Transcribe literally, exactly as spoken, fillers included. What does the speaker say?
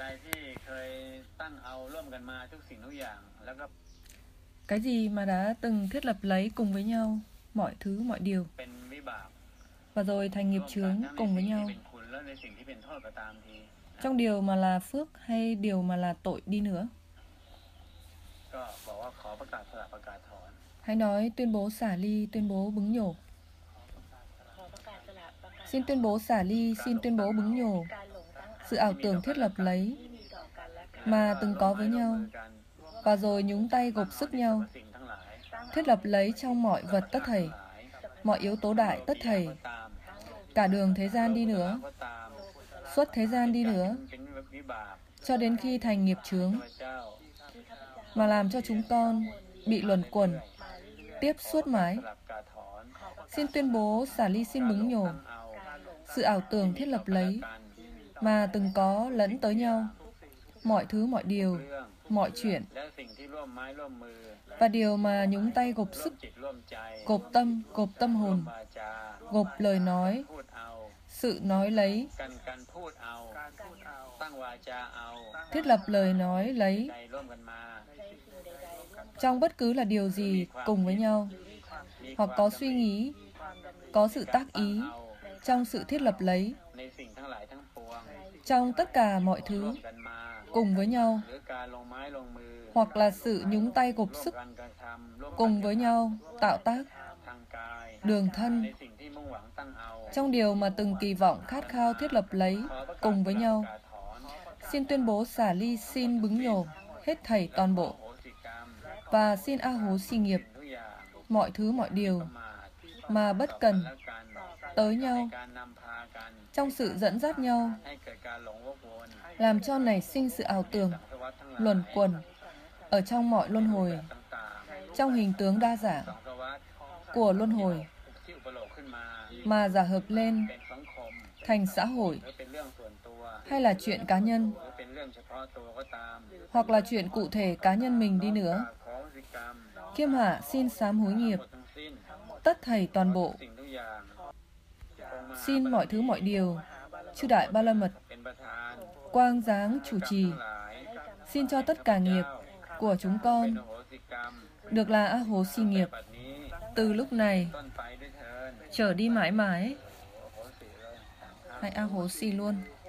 Cái gì mà đã từng thiết lập lấy cùng với nhau mọi thứ mọi điều, và rồi thành nghiệp chướng cùng với nhau, trong điều mà là phước hay điều mà là tội đi nữa. Hãy nói tuyên bố xả ly, tuyên bố bứng nhổ. Xin tuyên bố xả ly, xin tuyên bố bứng nhổ sự ảo tưởng thiết lập lấy mà từng có với nhau, và rồi nhúng tay gộp sức nhau, thiết lập lấy trong mọi vật tất thảy, mọi yếu tố đại tất thảy, cả đường thế gian đi nữa, suốt thế gian đi nữa, cho đến khi thành nghiệp chướng, mà làm cho chúng con bị luẩn quẩn, tiếp suốt mãi. Xin tuyên bố xả ly, xin bứng nhổ sự ảo tưởng thiết lập lấy mà từng có lẫn tới nhau, mọi thứ mọi điều, mọi chuyện, và điều mà nhúng tay gộp sức, gộp tâm, gộp tâm hồn, gộp lời nói, sự nói lấy, thiết lập lời nói lấy, trong bất cứ là điều gì cùng với nhau, hoặc có suy nghĩ, có sự tác ý, trong sự thiết lập lấy, trong tất cả mọi thứ cùng với nhau, hoặc là sự nhúng tay gộp sức cùng với nhau, tạo tác, đường thân, trong điều mà từng kỳ vọng khát khao thiết lập lấy cùng với nhau. Xin tuyên bố xả ly, xin bứng nhổ hết thảy toàn bộ, và xin a hố xì nghiệp mọi thứ mọi điều mà bất cần tới nhau, trong sự dẫn dắt nhau, làm cho nảy sinh sự ảo tưởng, luẩn quẩn ở trong mọi luân hồi, trong hình tướng đa dạng của luân hồi, mà giả hợp lên thành xã hội, hay là chuyện cá nhân, hoặc là chuyện cụ thể cá nhân mình đi nữa. Khiêm hạ xin sám hối nghiệp tất thảy toàn bộ, xin mọi thứ mọi điều, chư đại ba la mật quang giáng chủ trì, xin cho tất cả nghiệp của chúng con được là a hố xì nghiệp từ lúc này trở đi mãi mãi. Hãy a hố xì luôn.